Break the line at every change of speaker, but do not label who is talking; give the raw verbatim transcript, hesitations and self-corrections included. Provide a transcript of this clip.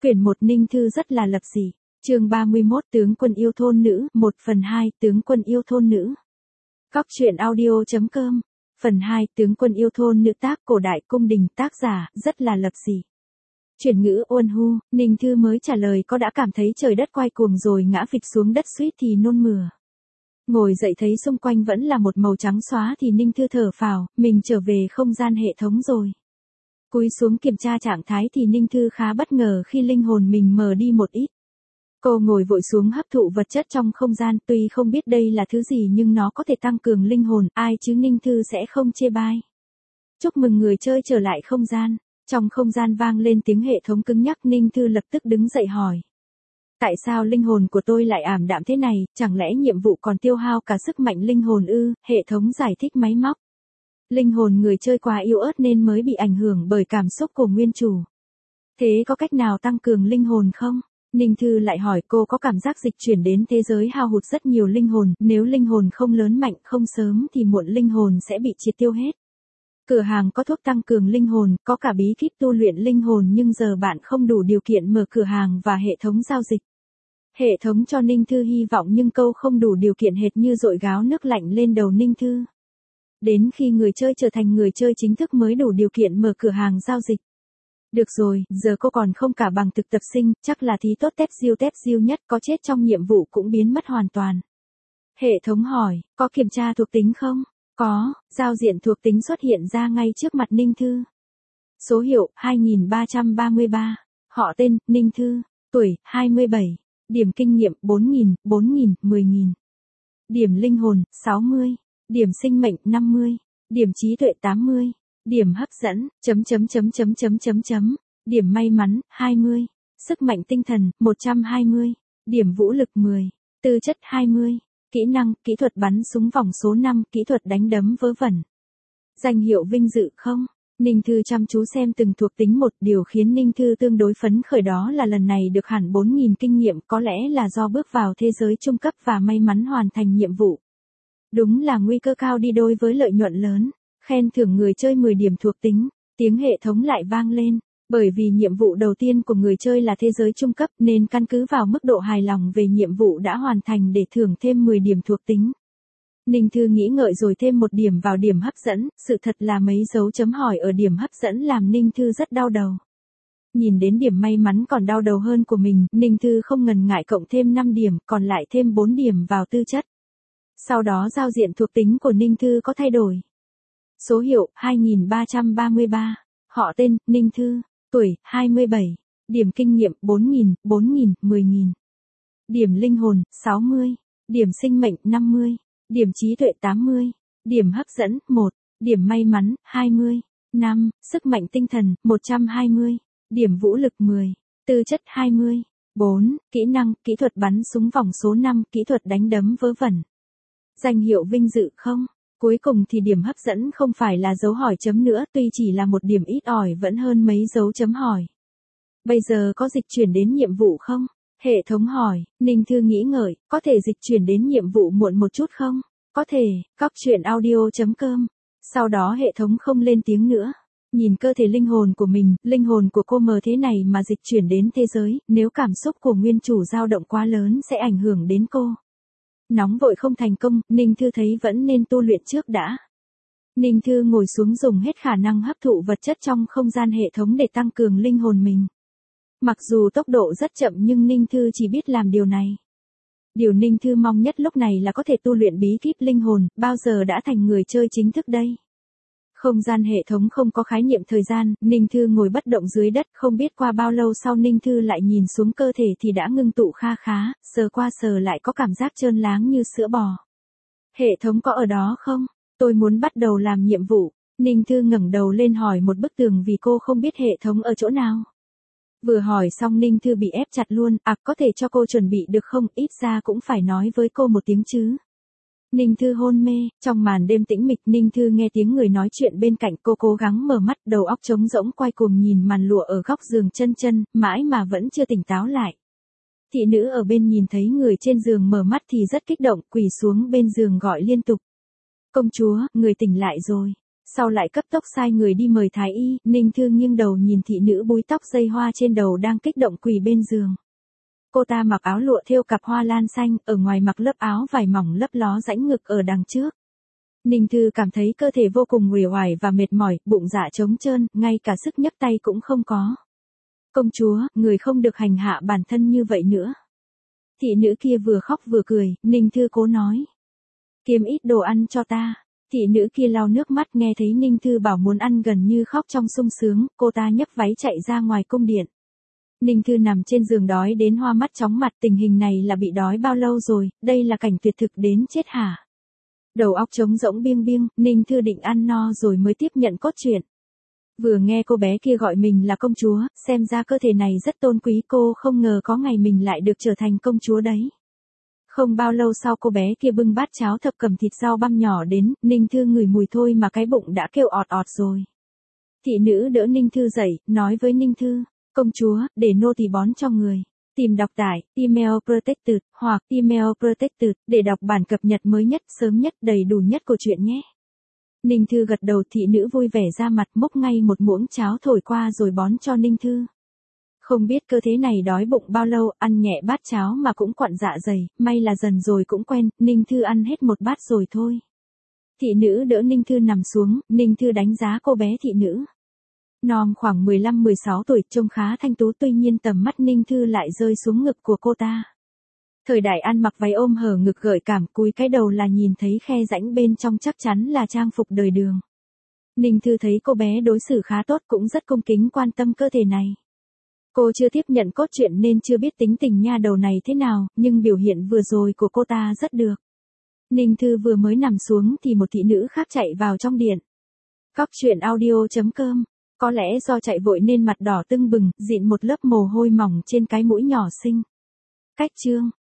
Quyển một Ninh Thư rất là lập dị. Chương ba mươi mốt Tướng quân yêu thôn nữ, một phần hai Tướng quân yêu thôn nữ. Góc truyện audio chấm com. Phần hai Tướng quân yêu thôn nữ, tác cổ đại cung đình, tác giả rất là lập dị. Chuyển ngữ ôn hu, Ninh Thư mới trả lời có đã cảm thấy trời đất quay cuồng rồi ngã phịch xuống đất suýt thì nôn mửa. Ngồi dậy thấy xung quanh vẫn là một màu trắng xóa thì Ninh Thư thở phào, mình trở về không gian hệ thống rồi. Cúi xuống kiểm tra trạng thái thì Ninh Thư khá bất ngờ khi linh hồn mình mờ đi một ít. Cô ngồi vội xuống hấp thụ vật chất trong không gian, tuy không biết đây là thứ gì nhưng nó có thể tăng cường linh hồn, ai chứ Ninh Thư sẽ không chê bai. Chúc mừng người chơi trở lại không gian. Trong không gian vang lên tiếng hệ thống cứng nhắc, Ninh Thư lập tức đứng dậy hỏi. Tại sao linh hồn của tôi lại ảm đạm thế này, chẳng lẽ nhiệm vụ còn tiêu hao cả sức mạnh linh hồn ư? Hệ thống giải thích máy móc. Linh hồn người chơi quá yếu ớt nên mới bị ảnh hưởng bởi cảm xúc của nguyên chủ. Thế có cách nào tăng cường linh hồn không? Ninh Thư lại hỏi. Cô có cảm giác dịch chuyển đến thế giới hao hụt rất nhiều linh hồn, nếu linh hồn không lớn mạnh không sớm thì muộn linh hồn sẽ bị triệt tiêu hết. Cửa hàng có thuốc tăng cường linh hồn, có cả bí kíp tu luyện linh hồn nhưng giờ bạn không đủ điều kiện mở cửa hàng và hệ thống giao dịch. Hệ thống cho Ninh Thư hy vọng nhưng câu không đủ điều kiện hệt như dội gáo nước lạnh lên đầu Ninh Thư. Đến khi người chơi trở thành người chơi chính thức mới đủ điều kiện mở cửa hàng giao dịch. Được rồi, giờ cô còn không cả bằng thực tập sinh, chắc là thí tốt tép diêu tép diêu nhất, có chết trong nhiệm vụ cũng biến mất hoàn toàn. Hệ thống hỏi, có kiểm tra thuộc tính không? Có, giao diện thuộc tính xuất hiện ra ngay trước mặt Ninh Thư. Số hiệu, hai nghìn ba trăm ba mươi ba. Họ tên, Ninh Thư. Tuổi, hai mươi bảy. Điểm kinh nghiệm, bốn nghìn, bốn nghìn, mười nghìn. Điểm linh hồn, sáu mươi. Điểm sinh mệnh, năm mươi. Điểm trí tuệ, tám mươi. Điểm hấp dẫn, chấm chấm chấm chấm chấm chấm chấm. Điểm may mắn, hai mươi. Sức mạnh tinh thần, một trăm hai mươi. Điểm vũ lực, mười. Tư chất, hai mươi. Kỹ năng, kỹ thuật bắn súng vòng số năm, kỹ thuật đánh đấm vớ vẩn. Danh hiệu vinh dự không? Ninh Thư chăm chú xem từng thuộc tính một, điều khiến Ninh Thư tương đối phấn khởi đó là lần này được hẳn bốn nghìn kinh nghiệm, có lẽ là do bước vào thế giới trung cấp và may mắn hoàn thành nhiệm vụ. Đúng là nguy cơ cao đi đôi với lợi nhuận lớn. Khen thưởng người chơi mười điểm thuộc tính, tiếng hệ thống lại vang lên. Bởi vì nhiệm vụ đầu tiên của người chơi là thế giới trung cấp nên căn cứ vào mức độ hài lòng về nhiệm vụ đã hoàn thành để thưởng thêm mười điểm thuộc tính. Ninh Thư nghĩ ngợi rồi thêm một điểm vào điểm hấp dẫn, sự thật là mấy dấu chấm hỏi ở điểm hấp dẫn làm Ninh Thư rất đau đầu. Nhìn đến điểm may mắn còn đau đầu hơn của mình, Ninh Thư không ngần ngại cộng thêm năm điểm, còn lại thêm bốn điểm vào tư chất. Sau đó giao diện thuộc tính của Ninh Thư có thay đổi. Số hiệu, hai nghìn ba trăm ba mươi ba. Họ tên, Ninh Thư. Tuổi, hai mươi bảy. Điểm kinh nghiệm, bốn nghìn, bốn nghìn, mười nghìn. Điểm linh hồn, sáu mươi. Điểm sinh mệnh, năm mươi. Điểm trí tuệ, tám mươi. Điểm hấp dẫn, một. Điểm may mắn, hai mươi. năm. Sức mạnh tinh thần, một trăm hai mươi. Điểm vũ lực, mười. Tư chất, hai mươi. bốn. Kỹ năng, kỹ thuật bắn súng vòng số năm, kỹ thuật đánh đấm vớ vẩn. Danh hiệu vinh dự không? Cuối cùng thì điểm hấp dẫn không phải là dấu hỏi chấm nữa, tuy chỉ là một điểm ít ỏi vẫn hơn mấy dấu chấm hỏi. Bây giờ có dịch chuyển đến nhiệm vụ không? Hệ thống hỏi. Ninh Thư nghĩ ngợi, có thể dịch chuyển đến nhiệm vụ muộn một chút không? Có thể, góc truyện audio chấm com. Sau đó hệ thống không lên tiếng nữa. Nhìn cơ thể linh hồn của mình, linh hồn của cô mờ thế này mà dịch chuyển đến thế giới, nếu cảm xúc của nguyên chủ dao động quá lớn sẽ ảnh hưởng đến cô. Nóng vội không thành công, Ninh Thư thấy vẫn nên tu luyện trước đã. Ninh Thư ngồi xuống dùng hết khả năng hấp thụ vật chất trong không gian hệ thống để tăng cường linh hồn mình. Mặc dù tốc độ rất chậm nhưng Ninh Thư chỉ biết làm điều này. Điều Ninh Thư mong nhất lúc này là có thể tu luyện bí kíp linh hồn, bao giờ đã thành người chơi chính thức đây. Không gian hệ thống không có khái niệm thời gian, Ninh Thư ngồi bất động dưới đất, không biết qua bao lâu sau Ninh Thư lại nhìn xuống cơ thể thì đã ngưng tụ kha khá, sờ qua sờ lại có cảm giác trơn láng như sữa bò. Hệ thống có ở đó không? Tôi muốn bắt đầu làm nhiệm vụ. Ninh Thư ngẩng đầu lên hỏi một bức tường vì cô không biết hệ thống ở chỗ nào. Vừa hỏi xong Ninh Thư bị ép chặt luôn, à có thể cho cô chuẩn bị được không, ít ra cũng phải nói với cô một tiếng chứ. Ninh Thư hôn mê, trong màn đêm tĩnh mịch Ninh Thư nghe tiếng người nói chuyện bên cạnh, cô cố gắng mở mắt, đầu óc trống rỗng quay cuồng nhìn màn lụa ở góc giường chân chân, mãi mà vẫn chưa tỉnh táo lại. Thị nữ ở bên nhìn thấy người trên giường mở mắt thì rất kích động, quỳ xuống bên giường gọi liên tục. Công chúa, người tỉnh lại rồi. Sau lại cấp tốc sai người đi mời thái y, Ninh Thư nghiêng đầu nhìn thị nữ búi tóc dây hoa trên đầu đang kích động quỳ bên giường. Cô ta mặc áo lụa thêu cặp hoa lan xanh, ở ngoài mặc lớp áo vải mỏng lấp ló rãnh ngực ở đằng trước. Ninh Thư cảm thấy cơ thể vô cùng uể oải và mệt mỏi, bụng dạ trống trơn, ngay cả sức nhấc tay cũng không có. Công chúa, người không được hành hạ bản thân như vậy nữa. Thị nữ kia vừa khóc vừa cười, Ninh Thư cố nói. Kiếm ít đồ ăn cho ta. Thị nữ kia lau nước mắt nghe thấy Ninh Thư bảo muốn ăn gần như khóc trong sung sướng, cô ta nhấc váy chạy ra ngoài cung điện. Ninh Thư nằm trên giường đói đến hoa mắt chóng mặt, tình hình này là bị đói bao lâu rồi, đây là cảnh tuyệt thực đến chết hả? Đầu óc trống rỗng biêng biêng, Ninh Thư định ăn no rồi mới tiếp nhận cốt truyện. Vừa nghe cô bé kia gọi mình là công chúa, xem ra cơ thể này rất tôn quý, cô không ngờ có ngày mình lại được trở thành công chúa đấy. Không bao lâu sau cô bé kia bưng bát cháo thập cẩm thịt rau băm nhỏ đến, Ninh Thư ngửi mùi thôi mà cái bụng đã kêu ọt ọt rồi. Thị nữ đỡ Ninh Thư dậy, nói với Ninh Thư, công chúa, để nô tỳ bón cho người. Tìm đọc tải, email protected, hoặc email protected, để đọc bản cập nhật mới nhất, sớm nhất, đầy đủ nhất của chuyện nhé. Ninh Thư gật đầu, thị nữ vui vẻ ra mặt múc ngay một muỗng cháo thổi qua rồi bón cho Ninh Thư. Không biết cơ thế này đói bụng bao lâu, ăn nhẹ bát cháo mà cũng quặn dạ dày, may là dần rồi cũng quen, Ninh Thư ăn hết một bát rồi thôi. Thị nữ đỡ Ninh Thư nằm xuống, Ninh Thư đánh giá cô bé thị nữ. Nom khoảng mười lăm mười sáu tuổi, trông khá thanh tú, tuy nhiên tầm mắt Ninh Thư lại rơi xuống ngực của cô ta. Thời đại ăn mặc váy ôm hở ngực gợi cảm, cúi cái đầu là nhìn thấy khe rãnh bên trong, chắc chắn là trang phục đời đường. Ninh Thư thấy cô bé đối xử khá tốt, cũng rất cung kính quan tâm cơ thể này. Cô chưa tiếp nhận cốt truyện nên chưa biết tính tình nha đầu này thế nào, nhưng biểu hiện vừa rồi của cô ta rất được. Ninh Thư vừa mới nằm xuống thì một thị nữ khác chạy vào trong điện. Cóc truyện audio chấm com. Có lẽ do chạy vội nên mặt đỏ tưng bừng, dịn một lớp mồ hôi mỏng trên cái mũi nhỏ xinh. Cách chương